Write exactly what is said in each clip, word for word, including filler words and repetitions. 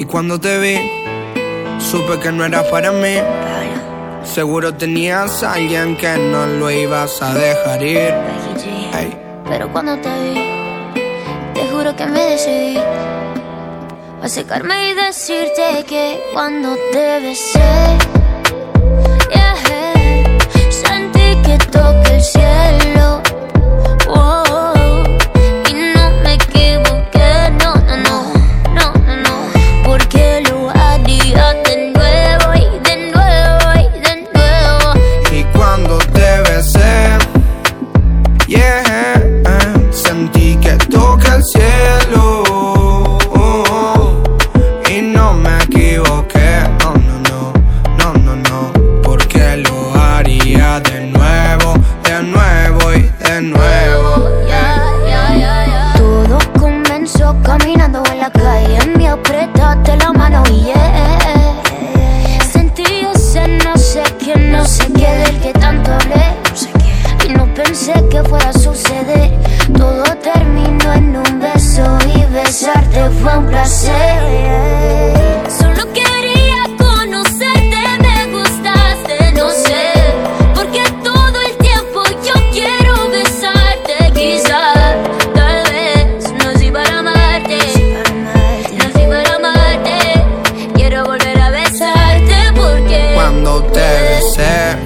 Y cuando te vi, supe que no eras para mí. Seguro tenías a alguien que no lo ibas a dejar ir. Hey. Pero cuando te vi, te juro que me decidí a acercarme y decirte que cuando te besé, yeah, sentí que toqué el cielo. Oh, y no me equivoqué, no, no, no, no, no, no, porque lo haría de nuevo y de nuevo y de nuevo. Y cuando te besé, yeah, sentí que toqué el cielo. Oh, y no me equivoqué, no, no, no, no, no, no, porque lo haría de nuevo, de nuevo y de nuevo. Yeah, yeah, yeah, yeah. Todo comenzó caminando en la calle, me apretaste la mano y yeah, sentí ese no sé qué, no sé qué del que tanto hablé. Y no pensé que fuera a suceder. Todo terminó en un beso y besarte fue un placer. Solo quería conocerte, me gustaste, no sé, porque todo el tiempo yo quiero besarte. Quizás, tal vez, no soy para amarte, no soy para amarte. Quiero volver a besarte porque Cuando te besé,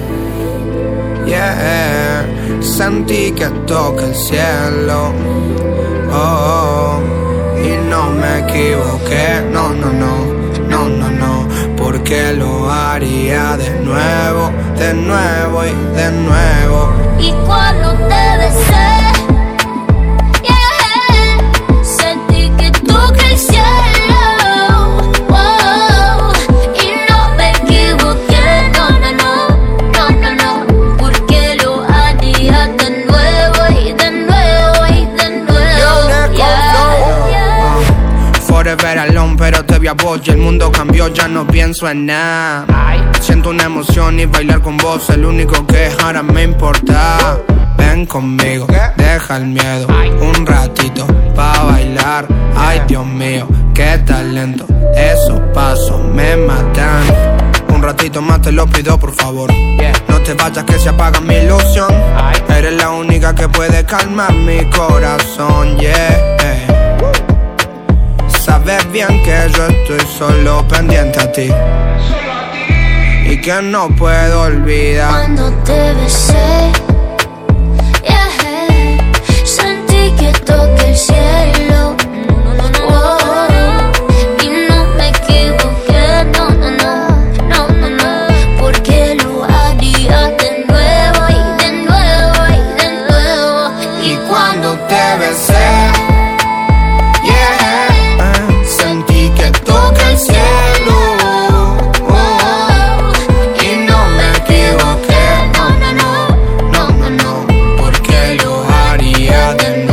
yeah, sentí que toqué el cielo. Oh, y no me equivoqué, no, no, no, no, no, no, porque lo haría de nuevo, de nuevo y de nuevo. Y cuando te besé, yeah, sentí que toqué el cielo. Oh, y no me equivoqué, no, no, no, no, no, no, porque lo haría de nuevo y de nuevo y de nuevo. Yeah, yeah. Forever alone, pero te vi a vos y el mundo cambió, ya no pienso en nada. Siento una emoción y bailar con vos, el único que ahora me importa. Ven conmigo, deja el miedo, un ratito pa' bailar. Ay, Dios mío, qué talento, esos pasos me matan. Un ratito más te lo pido, por favor. No te vayas que se apaga mi ilusión. Eres la única que puede calmar mi corazón, yeah. Sabes bien que yo estoy solo pendiente a ti y que no puedo olvidar. Cuando te besé, yeah, sentí que toqué el cielo. Oh, y no me equivoqué, no, no, no, no, no, no, porque lo haría de nuevo y de nuevo y de nuevo. Y cuando te besé, yeah, sentí que toqué el cielo. Oh, y no me equivoqué, no, no, no, no, no, no, porque lo haría de nuevo.